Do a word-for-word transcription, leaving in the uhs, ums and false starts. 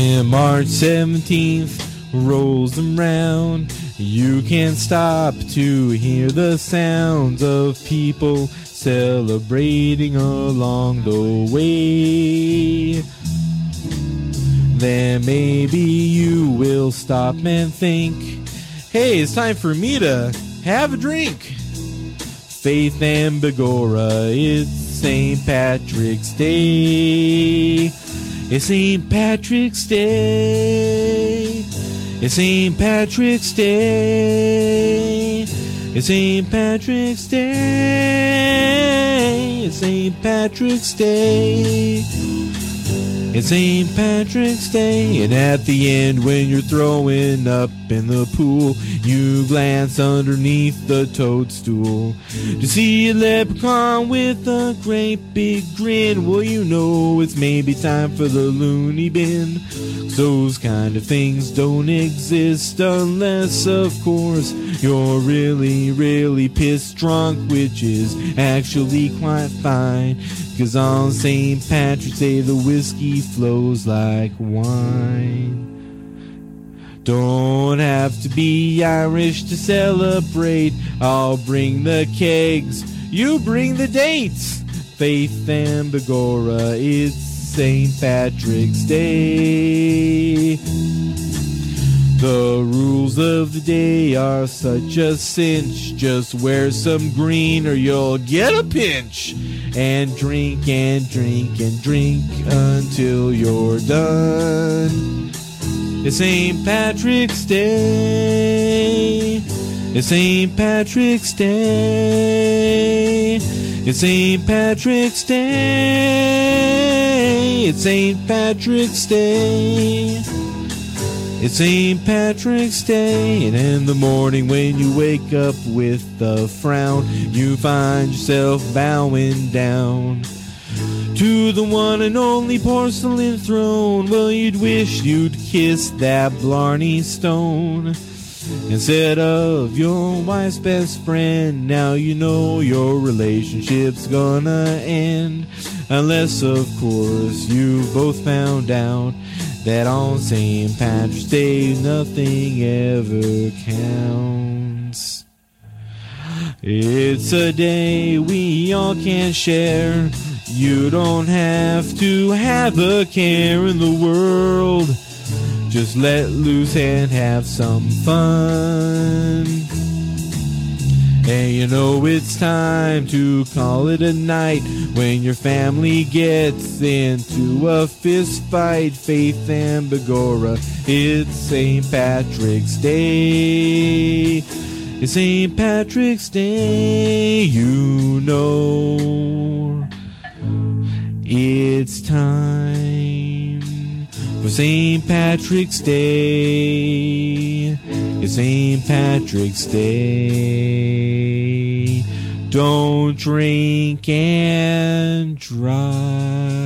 When March seventeenth rolls around, you can't stop to hear the sounds of people celebrating along the way. Then maybe you will stop and think, hey, it's time for me to have a drink. Faith and Begora, it's Saint Patrick's Day. It's Saint Patrick's Day. It's Saint Patrick's Day. It's Saint Patrick's Day. It's Saint Patrick's Day. It's Saint Patrick's Day. And at the end, when you're throwing up in the pool, you glance underneath the toadstool to see a leprechaun with a great big grin. Well, you know it's maybe time for the loony bin. Those kind of things don't exist unless, of course, you're really, really pissed drunk, which is actually quite fine. Cause on Saint Patrick's Day the whiskey flows like wine. Don't have to be Irish to celebrate. I'll bring the kegs, you bring the dates. Faith and Begora, it's Saint Patrick's Day. The rules of the day are such a cinch. Just wear some green or you'll get a pinch. And drink and drink and drink until you're done. It's Saint Patrick's Day. It's Saint Patrick's Day. It's Saint Patrick's Day. It's Saint Patrick's Day. It's Saint Patrick's Day. And in the morning when you wake up with a frown, you find yourself bowing down to the one and only porcelain throne. Well, you'd wish you'd kiss that Blarney Stone instead of your wife's best friend. Now you know your relationship's gonna end, unless of course you've both found out that on Saint Patrick's Day nothing ever counts. It's a day we all can share. You don't have to have a care in the world. Just let loose and have some fun. And you know it's time to call it a night when your family gets into a fist fight. Faith and Begora, it's Saint Patrick's Day. It's Saint Patrick's Day, you know. It's time for Saint Patrick's Day. It's Saint Patrick's Day. Don't drink and drive.